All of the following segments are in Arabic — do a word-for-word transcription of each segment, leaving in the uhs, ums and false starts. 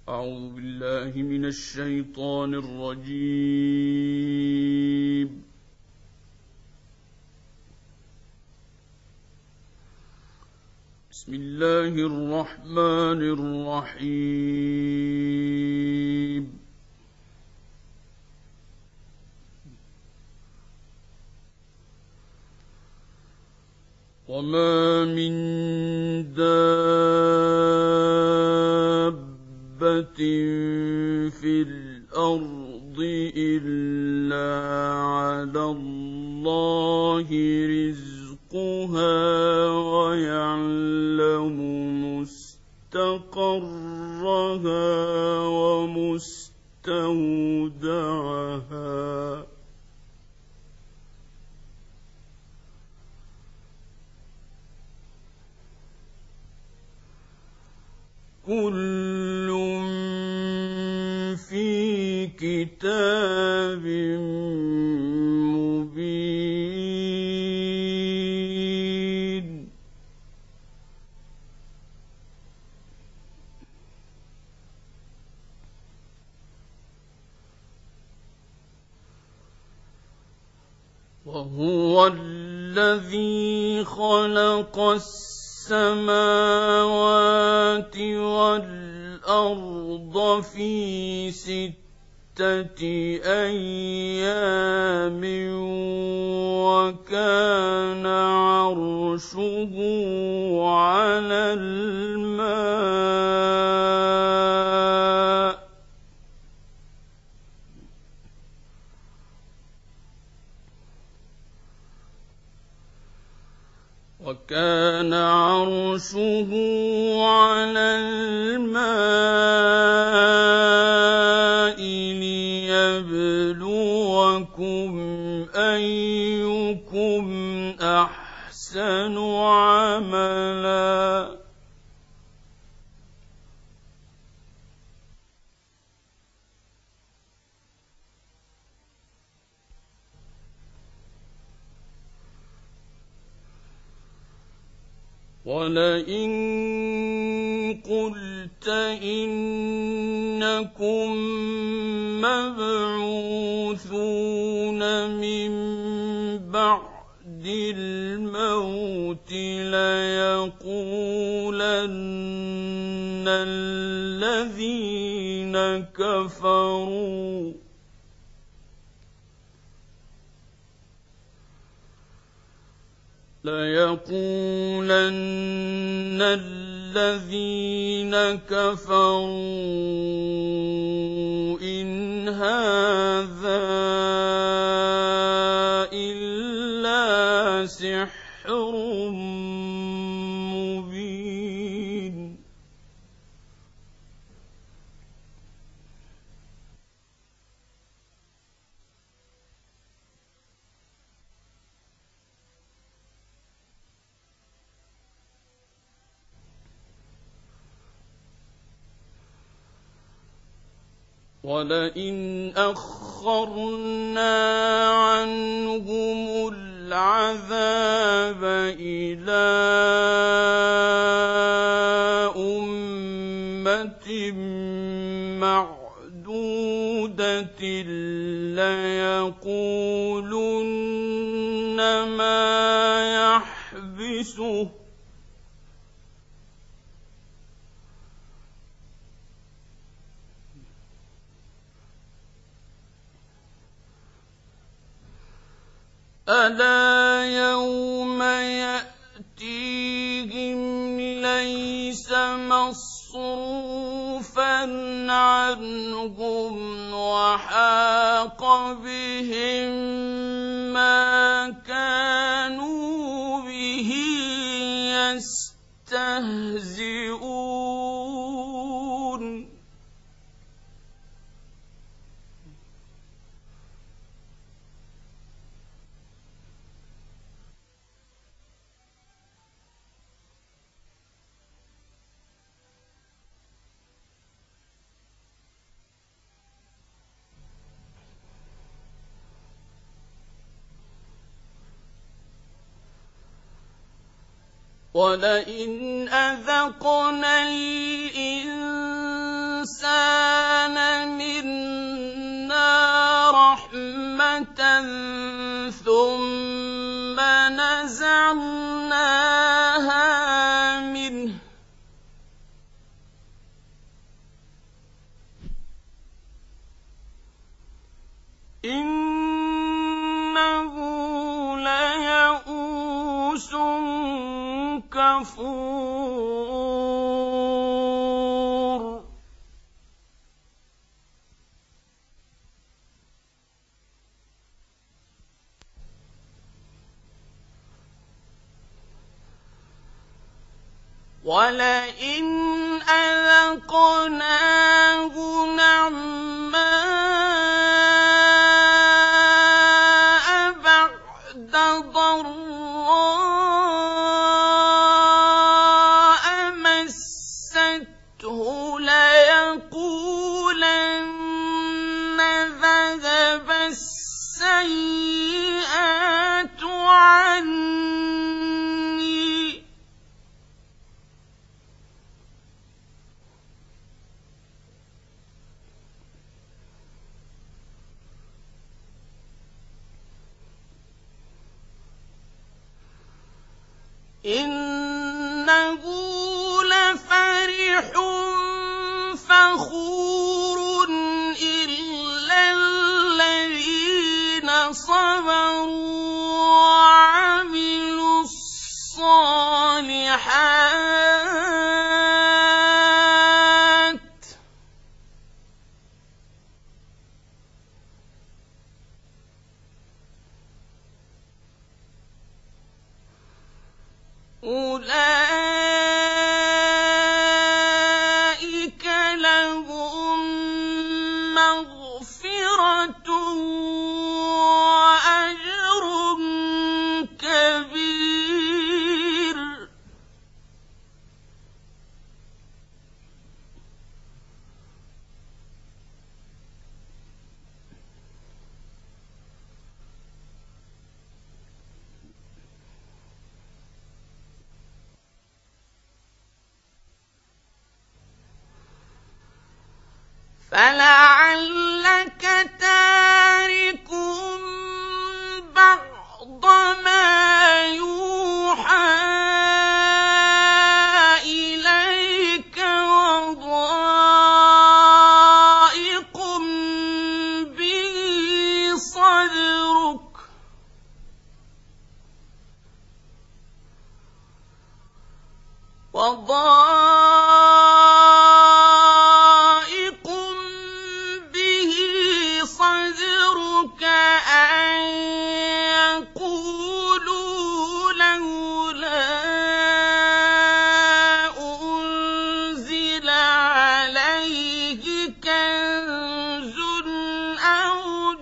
أعوذ بالله من الشيطان الرجيم. بسم الله الرحمن الرحيم. وما من دابة في الأرض إلا على الله رزقها ويعلم مستقرها ومستودعها كل في كتاب مبين. وهو الذي خلق السماوات والأرض في ستة أيام وكان عرشه على الماء وكان عرشه على الماء ليبلوكم أيكم أحسن عملا. ولئن قلت إنكم مبعوثون من بعد الموت ليقولن الذين كفروا ليقولن الذين كفروا إن هذا إلا سحر مبين. ولئن أخرنا عنهم العذاب إلى أمة معدودة ليقولن ما يحبسه ألا يوم يأتيهم ليس مصروفا عنهم وحاق بهم ما كانوا به يستهزئون. ولئن أذقنا الإنسان إِنَّهُ لَيَئُوسٌ كَفُورٌ وَلَئِنْ أَذَقْنَاهُ نَعْمَاءَ بَعْدَ ضَرَّاءَ مَسَّتْهُ لَيَقُولَنَّ ذَهَبَ السَّيِّئَاتُ عَنِّي إِنَّهُ لَفَرِحٌ فَخُورٌ إِلَّا الَّذِينَ صَبَرُوا وَعَمِلُوا الصَّالِحَاتِ أُولَئِكَ لَهُم مَّغْفِرَةٌ وَأَجْرٌ كَبِيرٌ فَلَعَلَّكَ تَارِكٌ بَعْضَ مَا يُوحَىٰ إِلَيْكَ وَضَائِقٌ بِهِ صَدْرُكَ وَضَائِقٌ بِهِ صَدْرُكَ أَن يَقُولُوا لَوْلَا أُنزِلَ عَلَيْهِ كَنزٌ أَوْ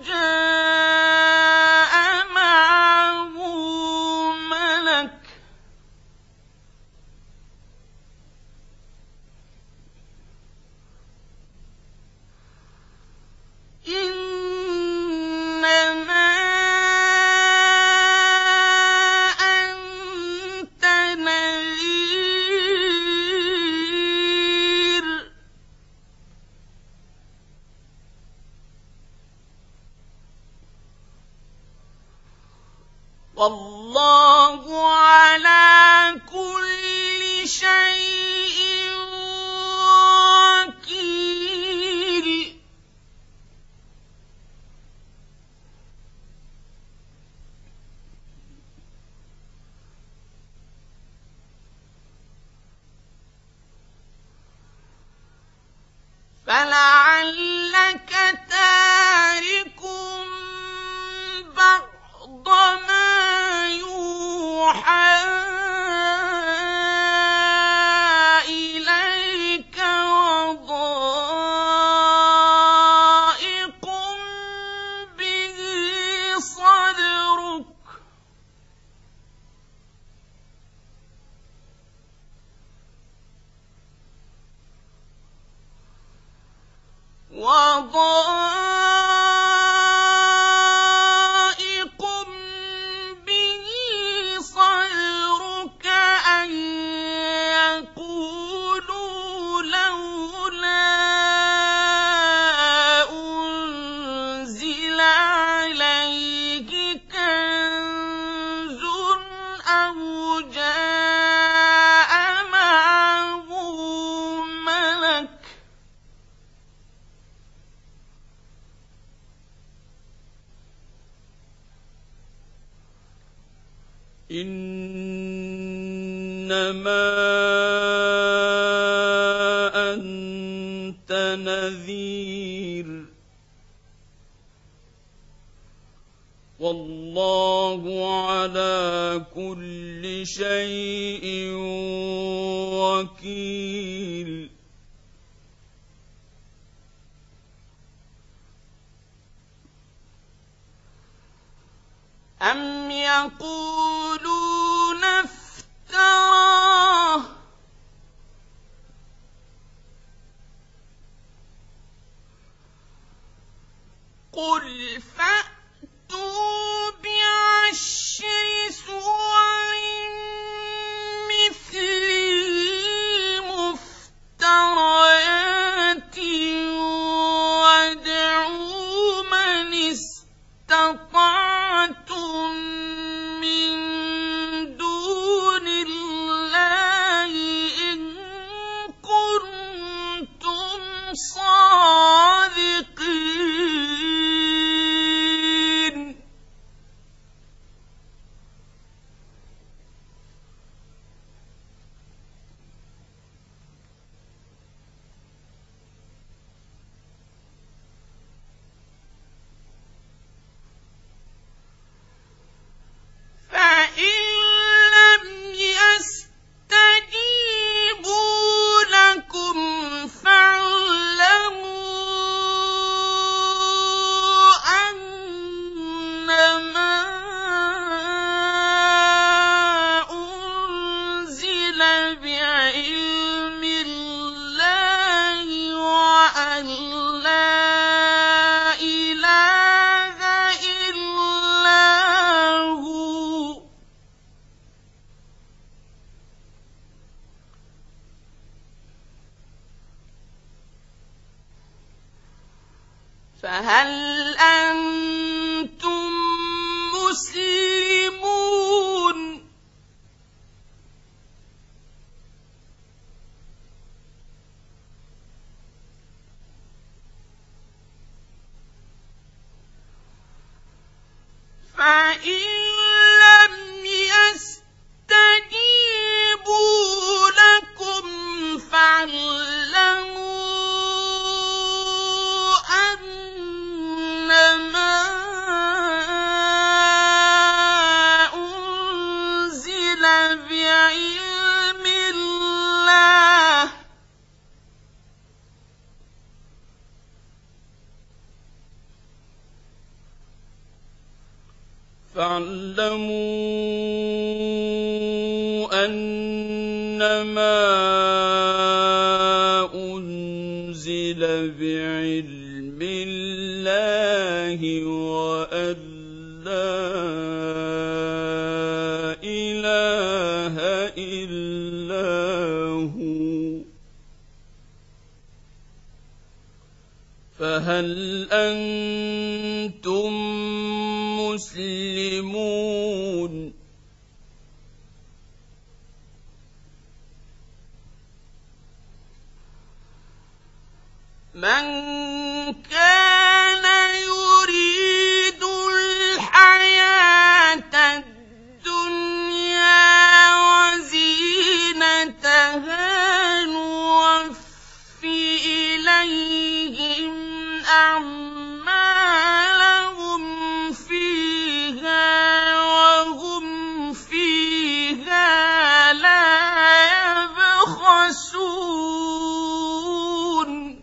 جَاءَ مَعَهُ مَلَكٌ ۚ إِنَّمَا أَنتَ نَذِيرٌ ۚ وَاللَّهُ عَلَىٰ كُلِّ شَيْءٍ وَكِيلٌ فَلَعَلَّكَ تَارِكٌ بَعْضَ مَا يُوحَىٰ إِلَيْكَ وَضَائِقٌ بِهِ صَدْرُكَ وَضَائِقٌ بِهِ صَدْرُكَ أَن يَقُولُوا لَوْلَا أُنزِلَ عَلَيْهِ كَنزٌ أَوْ جَاءَ مَعَهُ مَلَكٌ ۚ إنما أنت نذير والله على كل شيء وكيل أم يقولون افتراه قل فأتوا بعشر سور مثله مفتريات وادعوا من استطعتم من دون الله إن كنتم صادقين فإن لم يستجيبوا لكم فاعلموا أنما أنزل بعلم الله وأن لا إله إلا هو فهل أنتم مسلمون فإن لم يستجيبوا لكم فاعلموا أنما أنزل بعلم الله فاعلموا أنما أنزل بعلم الله وأن لا إله إلا هو فهل أنتم مسلمون من كان يريد الحياة الدنيا وزينتها نوفي إليهم أعمالهم فيها وهم فيها لا يبخسون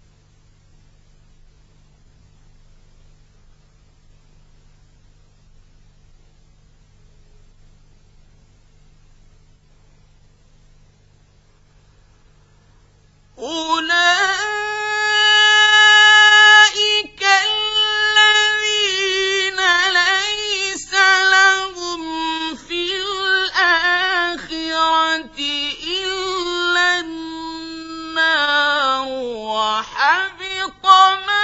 أولئك الذين ليس لهم في الآخرة إلا النار وحبط ما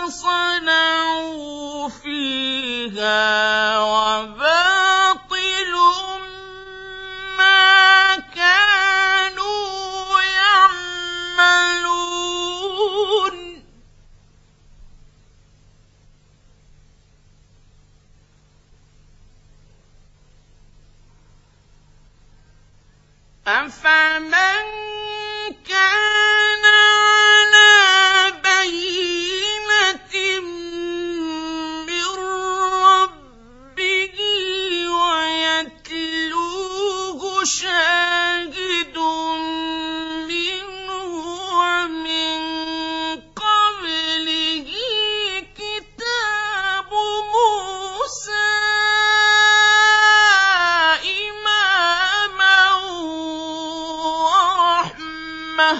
صنعوا فيها وباطل ما كانوا يعملون أفمن كان على بينة من ربه ويتلوه شاهد منه ومن قبله كتاب موسى إماما ورحمة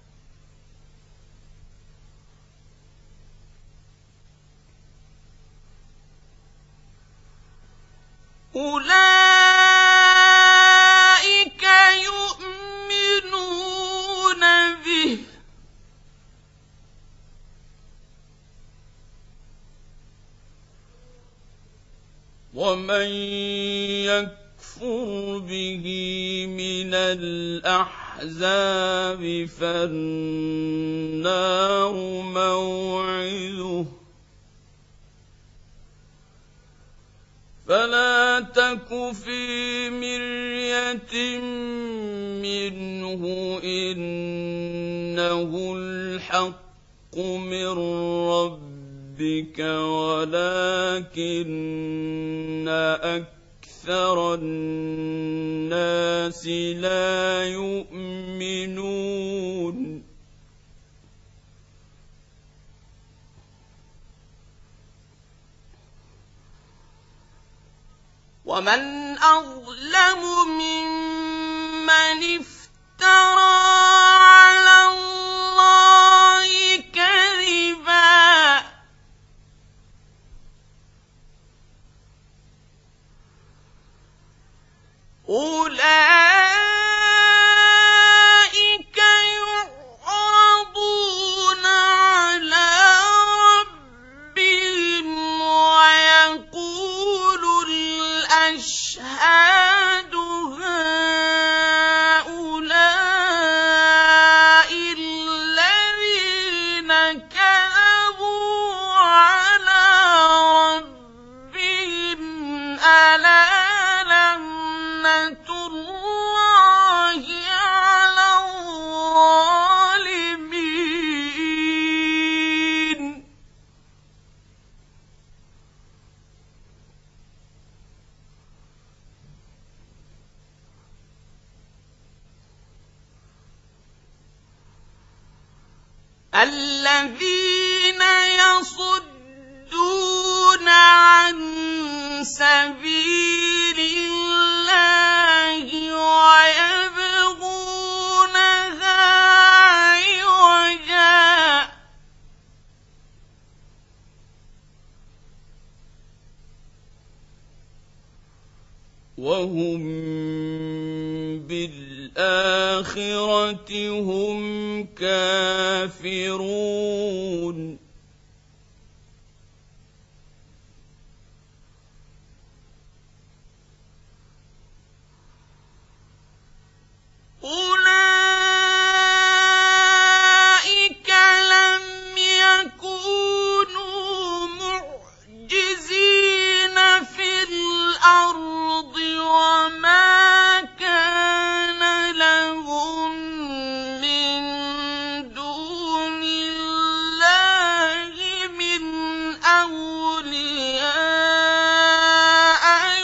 أولئك يؤمنون به ومن يكفر به من الأحزاب فالنار موعده فلا تك في مرية منه إنه الحق من ربك ولكن أكثر الناس لا يؤمنون ومن أظلم ممن افترى على الله كذبا أولئك يعرضون على ربهم ويقول الأشهاد هؤلاء الذين كذبوا على ربهم ألا لعنة الله على الظالمين الذين يصدون عن سبيل الله ويبغونها عوجا وهم بالآخرة هم كافرون أولئك لم يكونوا معجزين في الأرض وما كان لهم من دون الله من أولياء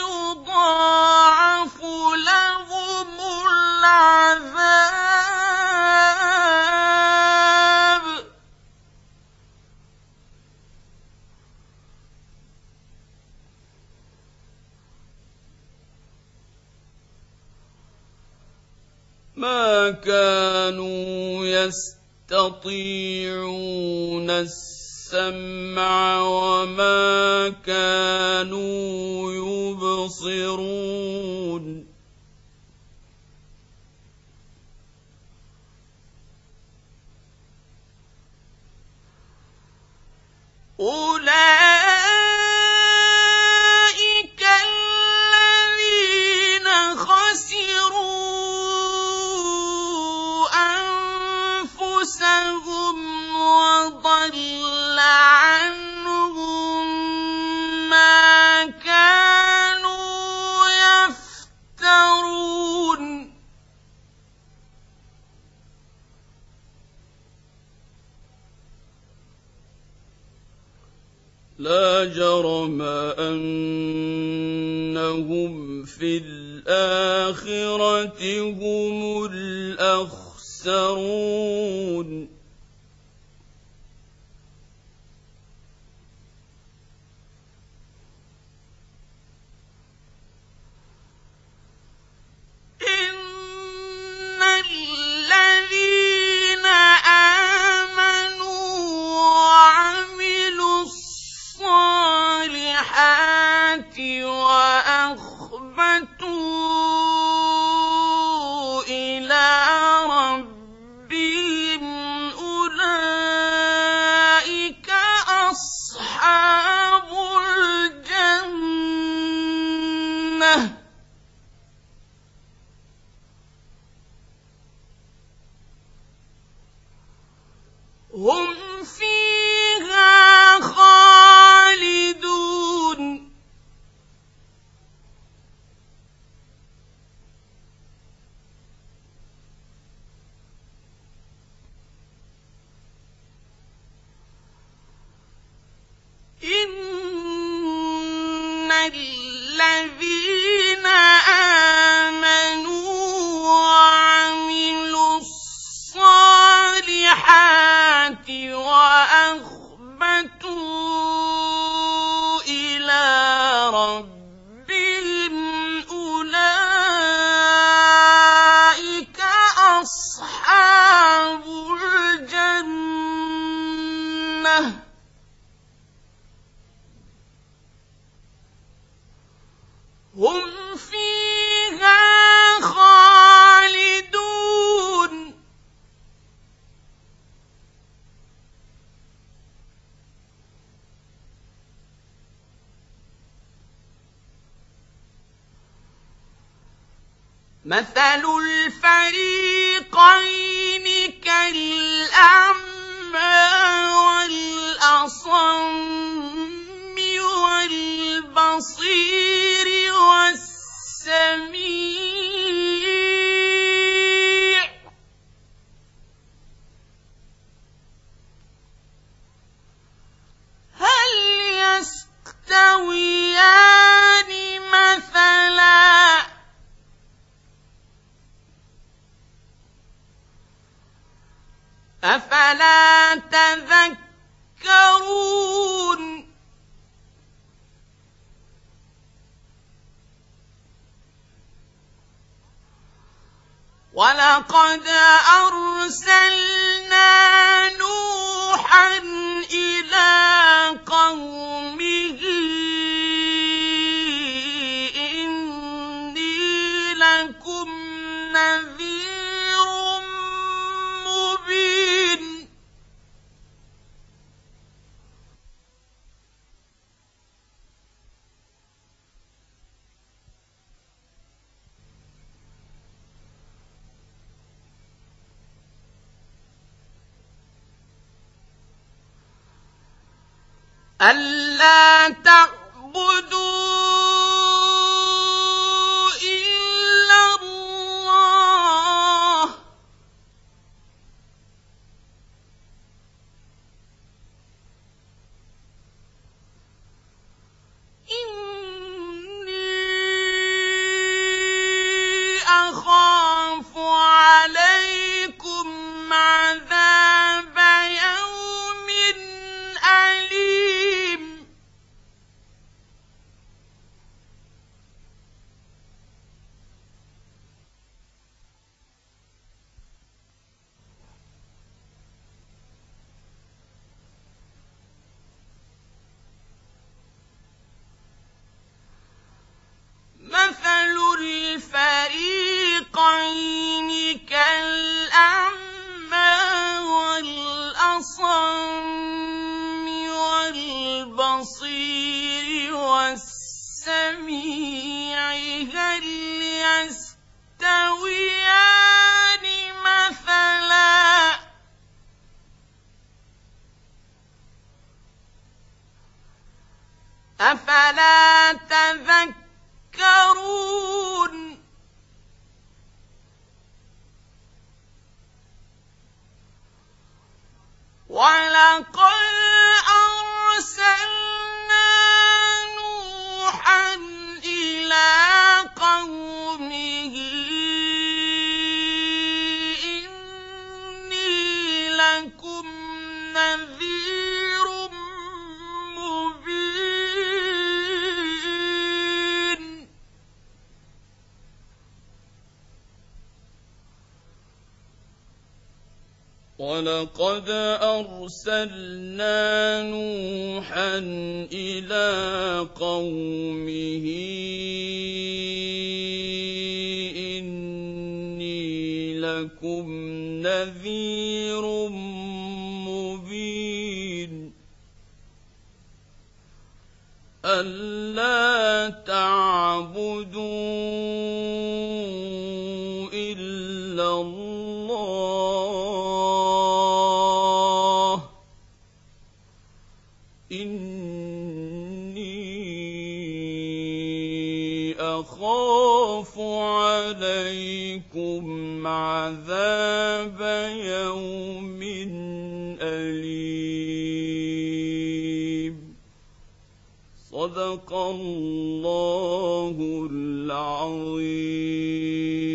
يضاعف لهم العذاب ما كانوا يستطيعون السمع وما كانوا يبصرون أولئك الذين خسروا أنفسهم وضل عنهم ما كانوا يفترون لا جرم أنهم في الآخرة هم الأخسرون إن الذين آمنوا وعملوا الصالحات وأخبتوا إلى ربهم أولئك أصحاب الجنة هم فيها خالدون إن الذين آمنوا وعملوا الصالحات وأخبتوا إلى ربهم أولئك أصحاب الجنة هم فيها خالدون مثل الفريقين كالأعمى والأصم والبصير والسميع هل يستويان مثلا أفلا تذكرون ولقد أرسلنا نوحا إلى قومه إني لكم نذير مبين ألا تعبدوا إلا الله إني أخاف عليكم عذاب يوم أليم مثل الفريقين كالأعمى والأصم والبصير والسميع هل يستويان مثلا أفلا تذكرون ولقد أرسلنا لكم نذير مبين ولقد أرسلنا نوحا إلى قومه إني لكم نذير مبين ألا تعبدوا إلا الله إني أخاف عليكم عذاب يوم أليم صدق الله العظيم.